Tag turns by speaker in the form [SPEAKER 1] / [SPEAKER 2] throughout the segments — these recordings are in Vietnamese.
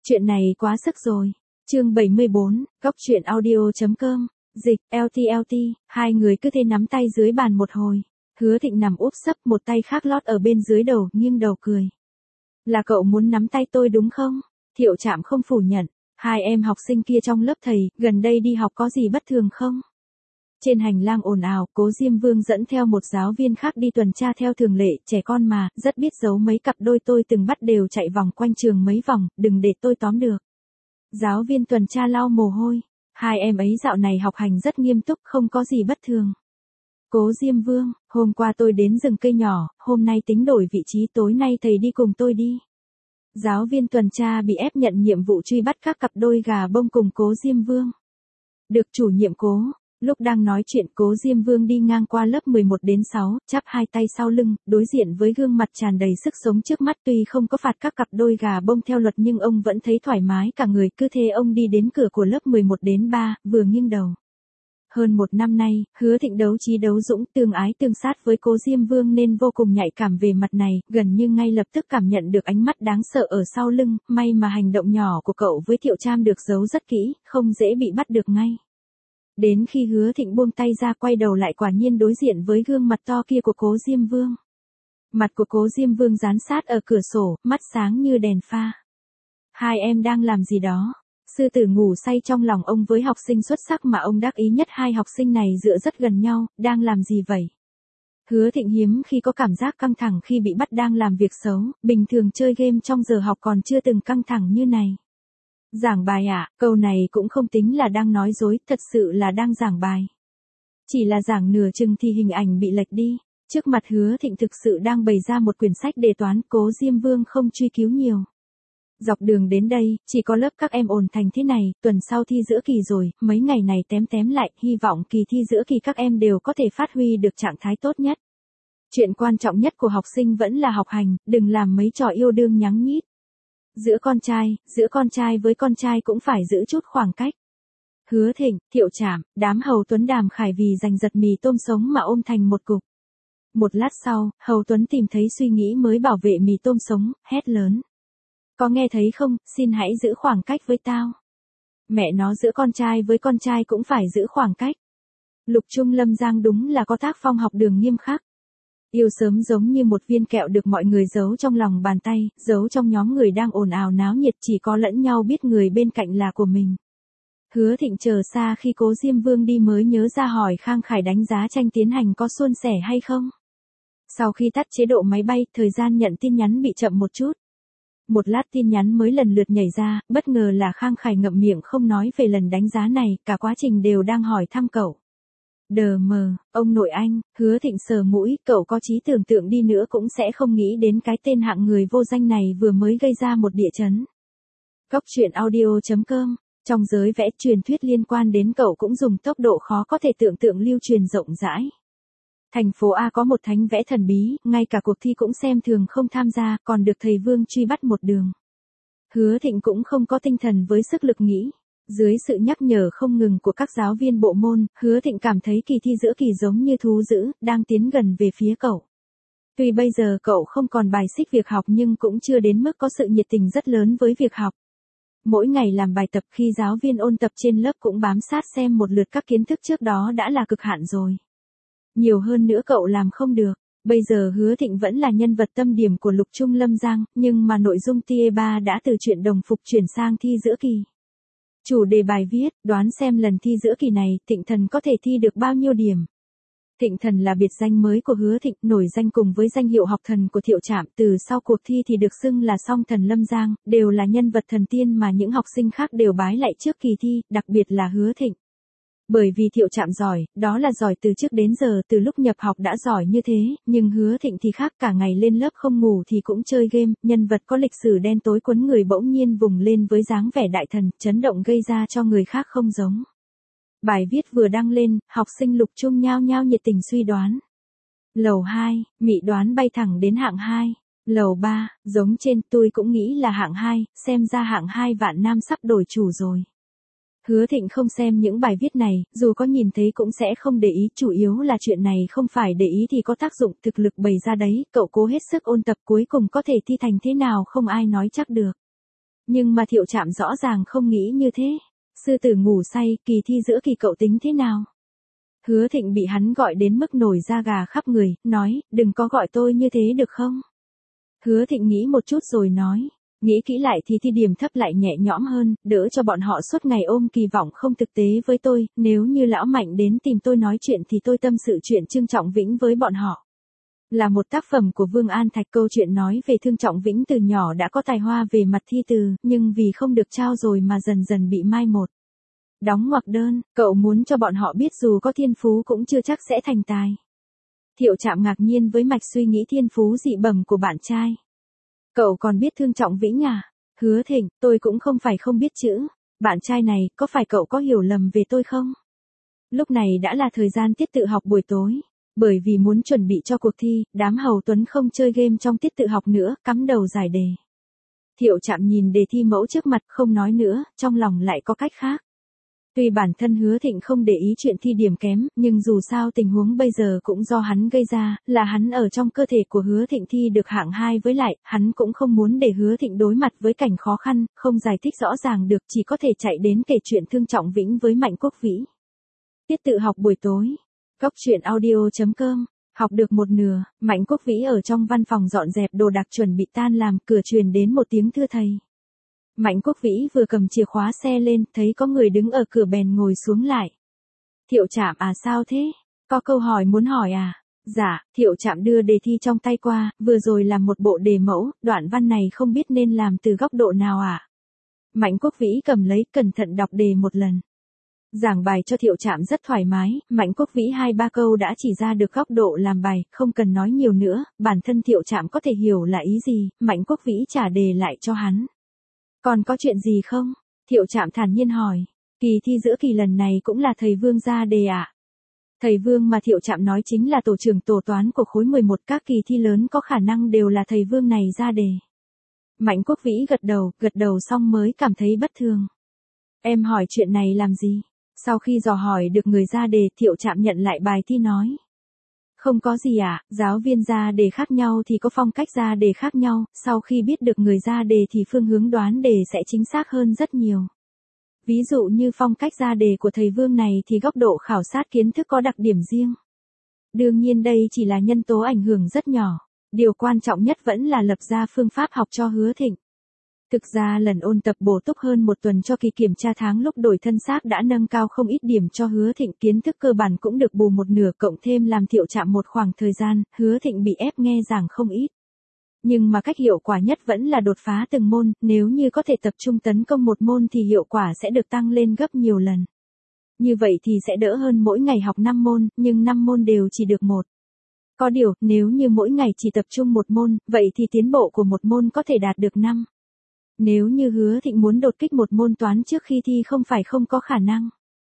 [SPEAKER 1] Chuyện này quá sức rồi. Chương 74, Góc truyện audio.com. Dịch, LT, hai người cứ thế nắm tay dưới bàn một hồi. Hứa Thịnh nằm úp sấp, một tay khác lót ở bên dưới đầu, nghiêng đầu cười. Là cậu muốn nắm tay tôi đúng không? Thiệu Trạm không phủ nhận. Hai em học sinh kia trong lớp thầy, gần đây đi học có gì bất thường không? Trên hành lang ồn ào, Cố Diêm Vương dẫn theo một giáo viên khác đi tuần tra theo thường lệ, trẻ con mà, rất biết giấu mấy cặp đôi tôi từng bắt đều chạy vòng quanh trường mấy vòng, đừng để tôi tóm được. Giáo viên tuần tra lau mồ hôi, hai em ấy dạo này học hành rất nghiêm túc, không có gì bất thường. Cố Diêm Vương, hôm qua tôi đến rừng cây nhỏ, hôm nay tính đổi vị trí, tối nay thầy đi cùng tôi đi. Giáo viên tuần tra bị ép nhận nhiệm vụ truy bắt các cặp đôi gà bông cùng Cố Diêm Vương. Được chủ nhiệm Cố. Lúc đang nói chuyện, Cố Diêm Vương đi ngang qua lớp 11 đến 6, chắp hai tay sau lưng, đối diện với gương mặt tràn đầy sức sống trước mắt, tuy không có phạt các cặp đôi gà bông theo luật nhưng ông vẫn thấy thoải mái cả người, cứ thế ông đi đến cửa của lớp 11 đến 3, vừa nghiêng đầu. Hơn một năm nay, Hứa Thịnh đấu trí đấu dũng, tương ái tương sát với Cố Diêm Vương nên vô cùng nhạy cảm về mặt này, gần như ngay lập tức cảm nhận được ánh mắt đáng sợ ở sau lưng, may mà hành động nhỏ của cậu với Thiệu Trạm được giấu rất kỹ, không dễ bị bắt được ngay. Đến khi Hứa Thịnh buông tay ra quay đầu lại quả nhiên đối diện với gương mặt to kia của Cố Diêm Vương. Mặt của Cố Diêm Vương dán sát ở cửa sổ, mắt sáng như đèn pha. Hai em đang làm gì đó? Sư tử ngủ say trong lòng ông với học sinh xuất sắc mà ông đắc ý nhất, hai học sinh này dựa rất gần nhau, đang làm gì vậy? Hứa Thịnh hiếm khi có cảm giác căng thẳng khi bị bắt đang làm việc xấu, bình thường chơi game trong giờ học còn chưa từng căng thẳng như này. Giảng bài à, câu này cũng không tính là đang nói dối, thật sự là đang giảng bài. Chỉ là giảng nửa chừng thì hình ảnh bị lệch đi. Trước mặt Hứa Thịnh thực sự đang bày ra một quyển sách đề toán, Cố Diêm Vương không truy cứu nhiều. Dọc đường đến đây, chỉ có lớp các em ồn thành thế này, tuần sau thi giữa kỳ rồi, mấy ngày này tém lại, hy vọng kỳ thi giữa kỳ các em đều có thể phát huy được trạng thái tốt nhất. Chuyện quan trọng nhất của học sinh vẫn là học hành, đừng làm mấy trò yêu đương nhắng nhít. Giữa con trai với con trai cũng phải giữ chút khoảng cách. Hứa Thịnh, Thiệu Trạm, đám Hầu Tuấn Đàm Khải vì giành giật mì tôm sống mà ôm thành một cục. Một lát sau, Hầu Tuấn tìm thấy suy nghĩ mới bảo vệ mì tôm sống, hét lớn. Có nghe thấy không, xin hãy giữ khoảng cách với tao. Mẹ nó, giữa con trai với con trai cũng phải giữ khoảng cách. Lục Trung Lâm Giang đúng là có tác phong học đường nghiêm khắc. Yêu sớm giống như một viên kẹo được mọi người giấu trong lòng bàn tay, giấu trong nhóm người đang ồn ào náo nhiệt, chỉ có lẫn nhau biết người bên cạnh là của mình. Hứa Thịnh chờ xa khi Cố Diêm Vương đi mới nhớ ra hỏi Khang Khải đánh giá tranh tiến hành có suôn sẻ hay không. Sau khi tắt chế độ máy bay, thời gian nhận tin nhắn bị chậm một chút. Một lát tin nhắn mới lần lượt nhảy ra, bất ngờ là Khang Khải ngậm miệng không nói về lần đánh giá này, cả quá trình đều đang hỏi thăm cậu. Đờ mờ, ông nội anh, Hứa Thịnh sờ mũi, cậu có trí tưởng tượng đi nữa cũng sẽ không nghĩ đến cái tên hạng người vô danh này vừa mới gây ra một địa chấn. Góc truyện audio.com, trong giới vẽ truyền thuyết liên quan đến cậu cũng dùng tốc độ khó có thể tưởng tượng lưu truyền rộng rãi. Thành phố A có một thánh vẽ thần bí, ngay cả cuộc thi cũng xem thường không tham gia, còn được thầy Vương truy bắt một đường. Hứa Thịnh cũng không có tinh thần với sức lực nghĩ. Dưới sự nhắc nhở không ngừng của các giáo viên bộ môn, Hứa Thịnh cảm thấy kỳ thi giữa kỳ giống như thú dữ, đang tiến gần về phía cậu. Tuy bây giờ cậu không còn bài xích việc học nhưng cũng chưa đến mức có sự nhiệt tình rất lớn với việc học. Mỗi ngày làm bài tập, khi giáo viên ôn tập trên lớp cũng bám sát xem một lượt các kiến thức trước đó đã là cực hạn rồi. Nhiều hơn nữa cậu làm không được. Bây giờ Hứa Thịnh vẫn là nhân vật tâm điểm của Lục Trung Lâm Giang, nhưng mà nội dung tier 3 đã từ chuyện đồng phục chuyển sang thi giữa kỳ. Chủ đề bài viết, đoán xem lần thi giữa kỳ này, Thịnh Thần có thể thi được bao nhiêu điểm. Thịnh Thần là biệt danh mới của Hứa Thịnh, nổi danh cùng với danh hiệu học thần của Thiệu Trạm, từ sau cuộc thi thì được xưng là song thần Lâm Giang, đều là nhân vật thần tiên mà những học sinh khác đều bái lại trước kỳ thi, đặc biệt là Hứa Thịnh. Bởi vì Thiệu Trạm giỏi, đó là giỏi từ trước đến giờ, từ lúc nhập học đã giỏi như thế, nhưng Hứa Thịnh thì khác, cả ngày lên lớp không ngủ thì cũng chơi game, nhân vật có lịch sử đen tối quấn người bỗng nhiên vùng lên với dáng vẻ đại thần, chấn động gây ra cho người khác không giống. Bài viết vừa đăng lên, học sinh Lục Trung nhao nhao nhiệt tình suy đoán. Lầu 2, mị đoán bay thẳng đến hạng 2. Lầu 3, giống trên, tôi cũng nghĩ là hạng 2, xem ra hạng 2 Vạn Nam sắp đổi chủ rồi. Hứa Thịnh không xem những bài viết này, dù có nhìn thấy cũng sẽ không để ý, chủ yếu là chuyện này không phải để ý thì có tác dụng, thực lực bày ra đấy, cậu cố hết sức ôn tập cuối cùng có thể thi thành thế nào không ai nói chắc được. Nhưng mà Thiệu Trạm rõ ràng không nghĩ như thế. Sư tử ngủ say, kỳ thi giữa kỳ cậu tính thế nào? Hứa Thịnh bị hắn gọi đến mức nổi da gà khắp người, nói, đừng có gọi tôi như thế được không? Hứa Thịnh nghĩ một chút rồi nói, nghĩ kỹ lại thì thi điểm thấp lại nhẹ nhõm hơn, đỡ cho bọn họ suốt ngày ôm kỳ vọng không thực tế với tôi, nếu như lão Mạnh đến tìm tôi nói chuyện thì tôi tâm sự chuyện Trương Trọng Vĩnh với bọn họ. Là một tác phẩm của Vương An Thạch, câu chuyện nói về Trương Trọng Vĩnh từ nhỏ đã có tài hoa về mặt thi từ, nhưng vì không được trao dồi mà dần dần bị mai một. Đóng ngoặc đơn, cậu muốn cho bọn họ biết dù có thiên phú cũng chưa chắc sẽ thành tài. Thiệu Trạm ngạc nhiên với mạch suy nghĩ thiên phú dị bẩm của bạn trai. Cậu còn biết Trương Trọng Vĩnh à? Hứa Thịnh, tôi cũng không phải không biết chữ. Bạn trai này, có phải cậu có hiểu lầm về tôi không? Lúc này đã là thời gian tiết tự học buổi tối. Bởi vì muốn chuẩn bị cho cuộc thi, đám hầu tuấn không chơi game trong tiết tự học nữa, cắm đầu giải đề. Thiệu Trạm nhìn đề thi mẫu trước mặt không nói nữa, trong lòng lại có cách khác. Tuy bản thân Hứa Thịnh không để ý chuyện thi điểm kém, nhưng dù sao tình huống bây giờ cũng do hắn gây ra, là hắn ở trong cơ thể của Hứa Thịnh thi được hạng 2 với lại, hắn cũng không muốn để Hứa Thịnh đối mặt với cảnh khó khăn, không giải thích rõ ràng được, chỉ có thể chạy đến kể chuyện Trương Trọng Vĩnh với Mạnh Quốc Vĩ. Tiết tự học buổi tối. Góc truyện audio.com. Học được một nửa, Mạnh Quốc Vĩ ở trong văn phòng dọn dẹp đồ đạc chuẩn bị tan làm, cửa truyền đến một tiếng thưa thầy. Mạnh Quốc Vĩ vừa cầm chìa khóa xe lên, thấy có người đứng ở cửa bèn ngồi xuống lại. Thiệu Trạm à, sao thế? Có câu hỏi muốn hỏi à? Dạ, Thiệu Trạm đưa đề thi trong tay qua, vừa rồi làm một bộ đề mẫu, đoạn văn này không biết nên làm từ góc độ nào à? Mạnh Quốc Vĩ cầm lấy, cẩn thận đọc đề một lần. Giảng bài cho Thiệu Trạm rất thoải mái, Mạnh Quốc Vĩ 2-3 câu đã chỉ ra được góc độ làm bài, không cần nói nhiều nữa, bản thân Thiệu Trạm có thể hiểu là ý gì, Mạnh Quốc Vĩ trả đề lại cho hắn. Còn có chuyện gì không? Thiệu Trạm thản nhiên hỏi. Kỳ thi giữa kỳ lần này cũng là thầy Vương ra đề ạ. Thầy Vương mà Thiệu Trạm nói chính là tổ trưởng tổ toán của khối 11, các kỳ thi lớn có khả năng đều là thầy Vương này ra đề. Mạnh Quốc Vĩ gật đầu xong mới cảm thấy bất thường. Em hỏi chuyện này làm gì? Sau khi dò hỏi được người ra đề, Thiệu Trạm nhận lại bài thi nói. Không có gì ạ, giáo viên ra đề khác nhau thì có phong cách ra đề khác nhau, sau khi biết được người ra đề thì phương hướng đoán đề sẽ chính xác hơn rất nhiều. Ví dụ như phong cách ra đề của thầy Vương này thì góc độ khảo sát kiến thức có đặc điểm riêng. Đương nhiên đây chỉ là nhân tố ảnh hưởng rất nhỏ, điều quan trọng nhất vẫn là lập ra phương pháp học cho Hứa Thịnh. Thực ra lần ôn tập bổ túc hơn một tuần cho kỳ kiểm tra tháng lúc đổi thân xác đã nâng cao không ít điểm cho Hứa Thịnh, kiến thức cơ bản cũng được bù một nửa, cộng thêm làm Thiệu Trạm một khoảng thời gian, Hứa Thịnh bị ép nghe giảng không ít. Nhưng mà cách hiệu quả nhất vẫn là đột phá từng môn, nếu như có thể tập trung tấn công một môn thì hiệu quả sẽ được tăng lên gấp nhiều lần. Như vậy thì sẽ đỡ hơn mỗi ngày học 5 môn, nhưng 5 môn đều chỉ được một. Có điều, nếu như mỗi ngày chỉ tập trung một môn, vậy thì tiến bộ của một môn có thể đạt được 5. Nếu như Hứa Thịnh muốn đột kích một môn toán trước khi thi không phải không có khả năng.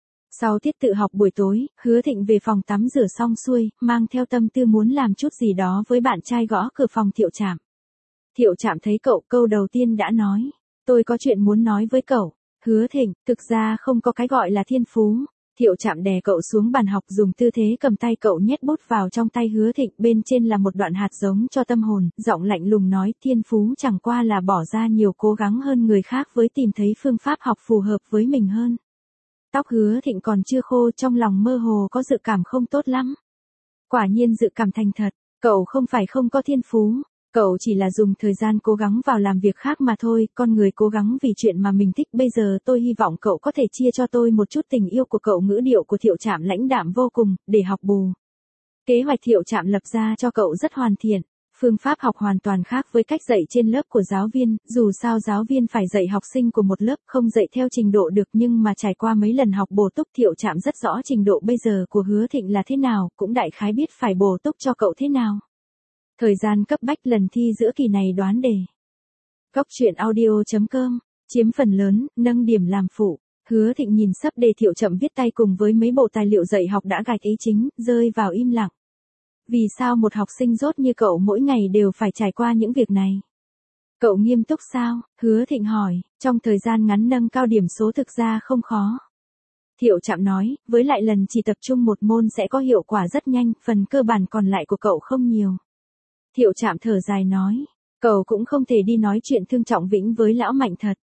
[SPEAKER 1] Sau tiết tự học buổi tối, Hứa Thịnh về phòng tắm rửa xong xuôi, mang theo tâm tư muốn làm chút gì đó với bạn trai, gõ cửa phòng Thiệu Trạm. Thiệu Trạm thấy cậu, câu đầu tiên đã nói. Tôi có chuyện muốn nói với cậu. Hứa Thịnh, thực ra không có cái gọi là thiên phú. Thiệu Trạm đè cậu xuống bàn học, dùng tư thế cầm tay cậu nhét bút vào trong tay Hứa Thịnh, bên trên là một đoạn hạt giống cho tâm hồn, giọng lạnh lùng nói, thiên phú chẳng qua là bỏ ra nhiều cố gắng hơn người khác với tìm thấy phương pháp học phù hợp với mình hơn. Tóc Hứa Thịnh còn chưa khô, trong lòng mơ hồ có dự cảm không tốt lắm. Quả nhiên dự cảm thành thật, cậu không phải không có thiên phú. Cậu chỉ là dùng thời gian cố gắng vào làm việc khác mà thôi, con người cố gắng vì chuyện mà mình thích, bây giờ tôi hy vọng cậu có thể chia cho tôi một chút tình yêu của cậu. Ngữ điệu của Thiệu Trạm lãnh đạm vô cùng, để học bù. Kế hoạch Thiệu Trạm lập ra cho cậu rất hoàn thiện, phương pháp học hoàn toàn khác với cách dạy trên lớp của giáo viên, dù sao giáo viên phải dạy học sinh của một lớp, không dạy theo trình độ được, nhưng mà trải qua mấy lần học bổ túc Thiệu Trạm rất rõ trình độ bây giờ của Hứa Thịnh là thế nào, cũng đại khái biết phải bổ túc cho cậu thế nào. Thời gian cấp bách, lần thi giữa kỳ này đoán đề. Góc truyện audio.com, chiếm phần lớn, nâng điểm làm phụ. Hứa Thịnh nhìn sắp đề Thiệu Trạm viết tay cùng với mấy bộ tài liệu dạy học đã gạch ý chính, rơi vào im lặng. Vì sao một học sinh dốt như cậu mỗi ngày đều phải trải qua những việc này? Cậu nghiêm túc sao? Hứa Thịnh hỏi, trong thời gian ngắn nâng cao điểm số thực ra không khó. Thiệu Trạm nói, với lại lần chỉ tập trung một môn sẽ có hiệu quả rất nhanh, phần cơ bản còn lại của cậu không nhiều. Thiệu Trạm thở dài nói, cậu cũng không thể đi nói chuyện Trương Trọng Vĩnh với lão Mạnh thật.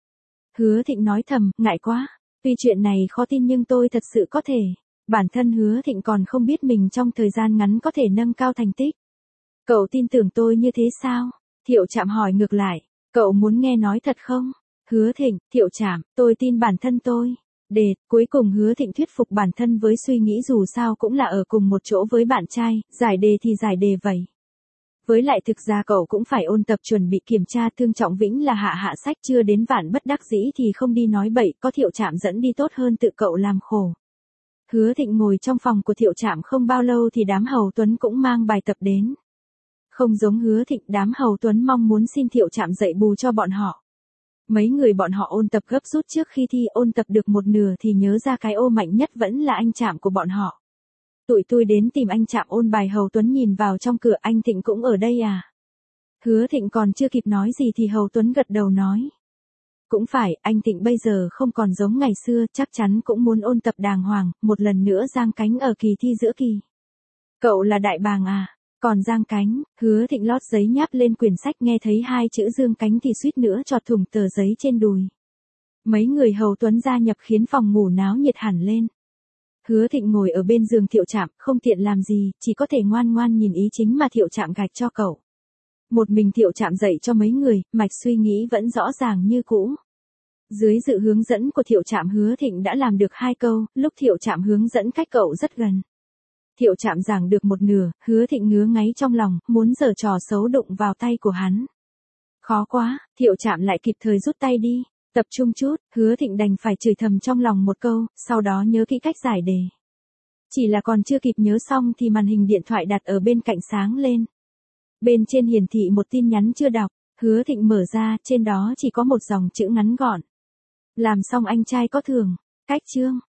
[SPEAKER 1] Hứa Thịnh nói thầm, ngại quá. Tuy chuyện này khó tin nhưng tôi thật sự có thể. Bản thân Hứa Thịnh còn không biết mình trong thời gian ngắn có thể nâng cao thành tích. Cậu tin tưởng tôi như thế sao? Thiệu Trạm hỏi ngược lại. Cậu muốn nghe nói thật không? Hứa Thịnh, Thiệu Trạm, tôi tin bản thân tôi. Cuối cùng Hứa Thịnh thuyết phục bản thân với suy nghĩ dù sao cũng là ở cùng một chỗ với bạn trai, giải đề thì giải đề vậy. Với lại thực ra cậu cũng phải ôn tập chuẩn bị kiểm tra. Thương Trọng Vĩnh là hạ sách chưa đến vạn bất đắc dĩ thì không đi nói bậy, có Thiệu Trạm dẫn đi tốt hơn tự cậu làm khổ. Hứa Thịnh ngồi trong phòng của Thiệu Trạm không bao lâu thì đám hầu tuấn cũng mang bài tập đến. Không giống Hứa Thịnh, đám hầu tuấn mong muốn xin Thiệu Trạm dạy bù cho bọn họ. Mấy người bọn họ ôn tập gấp rút trước khi thi, ôn tập được một nửa thì nhớ ra cái ô mạnh nhất vẫn là anh Trạm của bọn họ. Tụi tôi đến tìm anh Trạm ôn bài. Hầu Tuấn nhìn vào trong cửa, anh Thịnh cũng ở đây à? Hứa Thịnh còn chưa kịp nói gì thì Hầu Tuấn gật đầu nói. Cũng phải, anh Thịnh bây giờ không còn giống ngày xưa, chắc chắn cũng muốn ôn tập đàng hoàng, một lần nữa giang cánh ở kỳ thi giữa kỳ. Cậu là đại bàng à? Còn giang cánh? Hứa Thịnh lót giấy nháp lên quyển sách, nghe thấy hai chữ dương cánh thì suýt nữa chọt thủng tờ giấy trên đùi. Mấy người Hầu Tuấn gia nhập khiến phòng ngủ náo nhiệt hẳn lên. Hứa Thịnh ngồi ở bên giường Thiệu Trạm, không tiện làm gì, chỉ có thể ngoan ngoan nhìn ý chính mà Thiệu Trạm gạch cho cậu. Một mình Thiệu Trạm dạy cho mấy người, mạch suy nghĩ vẫn rõ ràng như cũ. Dưới sự hướng dẫn của Thiệu Trạm, Hứa Thịnh đã làm được 2 câu, lúc Thiệu Trạm hướng dẫn cách cậu rất gần. Thiệu Trạm giảng được một nửa, Hứa Thịnh ngứa ngáy trong lòng, muốn giở trò xấu đụng vào tay của hắn. Khó quá, Thiệu Trạm lại kịp thời rút tay đi. Tập trung chút, Hứa Thịnh đành phải chửi thầm trong lòng một câu, sau đó nhớ kỹ cách giải đề. Chỉ là còn chưa kịp nhớ xong thì màn hình điện thoại đặt ở bên cạnh sáng lên. Bên trên hiển thị một tin nhắn chưa đọc, Hứa Thịnh mở ra, trên đó chỉ có một dòng chữ ngắn gọn. Làm xong anh trai có thưởng, cách chương.